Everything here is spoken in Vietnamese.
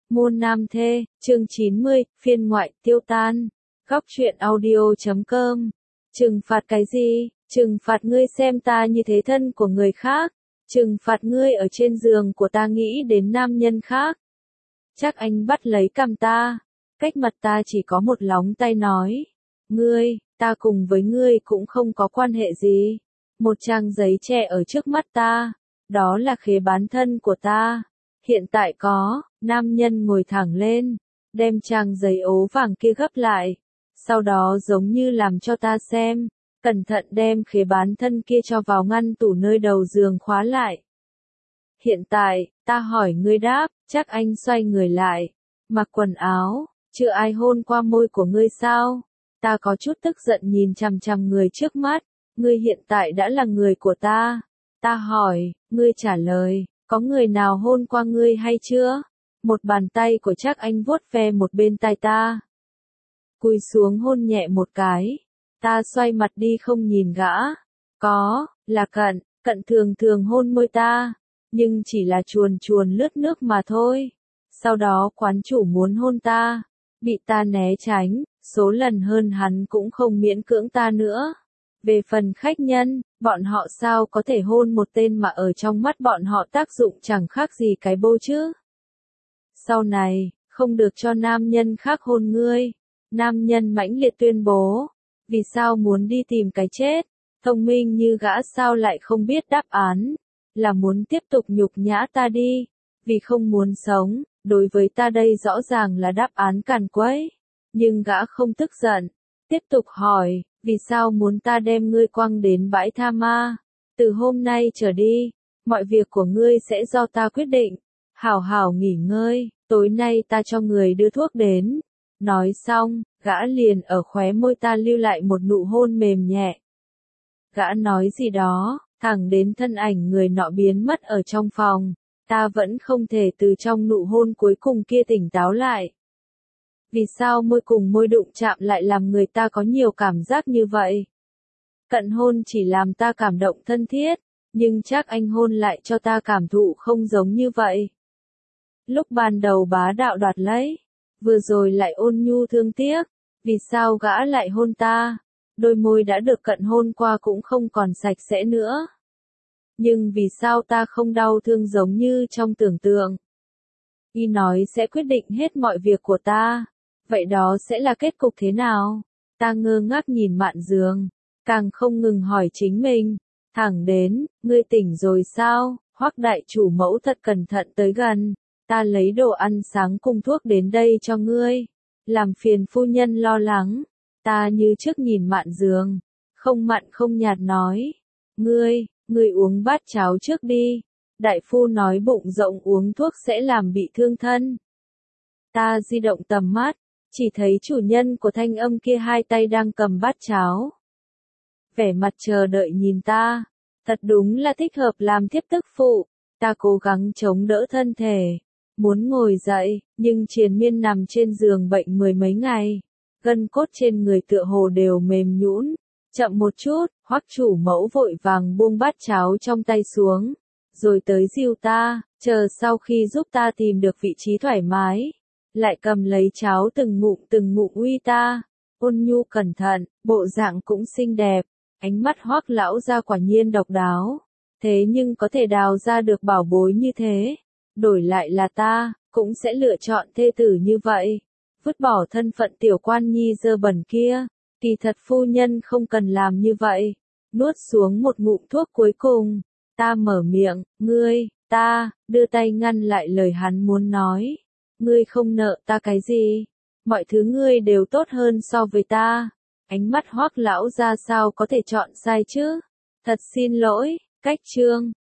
Môn nam thê, chương 90, phiên ngoại, tiêu tan. Góc truyện audio.com. Trừng phạt cái gì? Trừng phạt ngươi xem ta như thế thân của người khác. Trừng phạt ngươi ở trên giường của ta nghĩ đến nam nhân khác. Chắc anh bắt lấy cằm ta. Cách mặt ta chỉ có một lóng tay nói. Ngươi, ta cùng với ngươi cũng không có quan hệ gì. Một trang giấy che ở trước mắt ta. Đó là khế bán thân của ta. Hiện tại có, nam nhân ngồi thẳng lên, đem trang giấy ố vàng kia gấp lại. Sau đó giống như làm cho ta xem, cẩn thận đem khế bán thân kia cho vào ngăn tủ nơi đầu giường khóa lại. Hiện tại, ta hỏi ngươi đáp, chắc anh xoay người lại, mặc quần áo, chưa ai hôn qua môi của ngươi sao? Ta có chút tức giận nhìn chằm chằm người trước mắt, ngươi hiện tại đã là người của ta. Ta hỏi, ngươi trả lời. Có người nào hôn qua ngươi hay chưa? Một bàn tay của chắc anh vuốt ve một bên tai ta. Cúi xuống hôn nhẹ một cái. Ta xoay mặt đi không nhìn gã. Có, là Cận thường thường hôn môi ta. Nhưng chỉ là chuồn chuồn lướt nước mà thôi. Sau đó quán chủ muốn hôn ta. Bị ta né tránh, số lần hơn hắn cũng không miễn cưỡng ta nữa. Về phần khách nhân, bọn họ sao có thể hôn một tên mà ở trong mắt bọn họ tác dụng chẳng khác gì cái bô chứ. Sau này, không được cho nam nhân khác hôn ngươi. Nam nhân mãnh liệt tuyên bố. Vì sao muốn đi tìm cái chết? Thông minh như gã sao lại không biết đáp án? Là muốn tiếp tục nhục nhã ta đi. Vì không muốn sống, đối với ta đây rõ ràng là đáp án càn quấy. Nhưng gã không tức giận. Tiếp tục hỏi. Vì sao muốn ta đem ngươi quăng đến bãi tha ma? Từ hôm nay trở đi, mọi việc của ngươi sẽ do ta quyết định. Hảo hảo nghỉ ngơi, tối nay ta cho người đưa thuốc đến. Nói xong, gã liền ở khóe môi ta lưu lại một nụ hôn mềm nhẹ. Gã nói gì đó, thẳng đến thân ảnh người nọ biến mất ở trong phòng. Ta vẫn không thể từ trong nụ hôn cuối cùng kia tỉnh táo lại. Vì sao môi cùng môi đụng chạm lại làm người ta có nhiều cảm giác như vậy? Cận hôn chỉ làm ta cảm động thân thiết, nhưng chắc anh hôn lại cho ta cảm thụ không giống như vậy. Lúc ban đầu bá đạo đoạt lấy, vừa rồi lại ôn nhu thương tiếc, vì sao gã lại hôn ta? Đôi môi đã được cận hôn qua cũng không còn sạch sẽ nữa. Nhưng vì sao ta không đau thương giống như trong tưởng tượng? Y nói sẽ quyết định hết mọi việc của ta. Vậy đó sẽ là kết cục thế nào? Ta ngơ ngác nhìn Mạn Dường, càng không ngừng hỏi chính mình. Thẳng đến, ngươi tỉnh rồi sao? Hoắc đại chủ mẫu thật cẩn thận tới gần. Ta lấy đồ ăn sáng cùng thuốc đến đây cho ngươi. Làm phiền phu nhân lo lắng. Ta như trước nhìn Mạn Dường, không mặn không nhạt nói. Ngươi uống bát cháo trước đi. Đại phu nói bụng rộng uống thuốc sẽ làm bị thương thân. Ta di động tầm mắt. Chỉ thấy chủ nhân của thanh âm kia hai tay đang cầm bát cháo. Vẻ mặt chờ đợi nhìn ta. Thật đúng là thích hợp làm thiếp tức phụ. Ta cố gắng chống đỡ thân thể. Muốn ngồi dậy, nhưng triền miên nằm trên giường bệnh mười mấy ngày. Gân cốt trên người tựa hồ đều mềm nhũn. Chậm một chút, Hoắc chủ mẫu vội vàng buông bát cháo trong tay xuống. Rồi tới dìu ta, chờ sau khi giúp ta tìm được vị trí thoải mái. Lại cầm lấy cháo từng ngụm uy ta, ôn nhu cẩn thận, bộ dạng cũng xinh đẹp, ánh mắt Hoắc lão gia quả nhiên độc đáo, thế nhưng có thể đào ra được bảo bối như thế, đổi lại là ta, cũng sẽ lựa chọn thê tử như vậy, vứt bỏ thân phận tiểu quan nhi dơ bẩn kia, kỳ thật phu nhân không cần làm như vậy, nuốt xuống một ngụm thuốc cuối cùng, ta mở miệng, ta, đưa tay ngăn lại lời hắn muốn nói. Ngươi không nợ ta cái gì, mọi thứ ngươi đều tốt hơn so với ta. Ánh mắt Hoắc lão ra sao có thể chọn sai chứ? Thật xin lỗi, cách chương.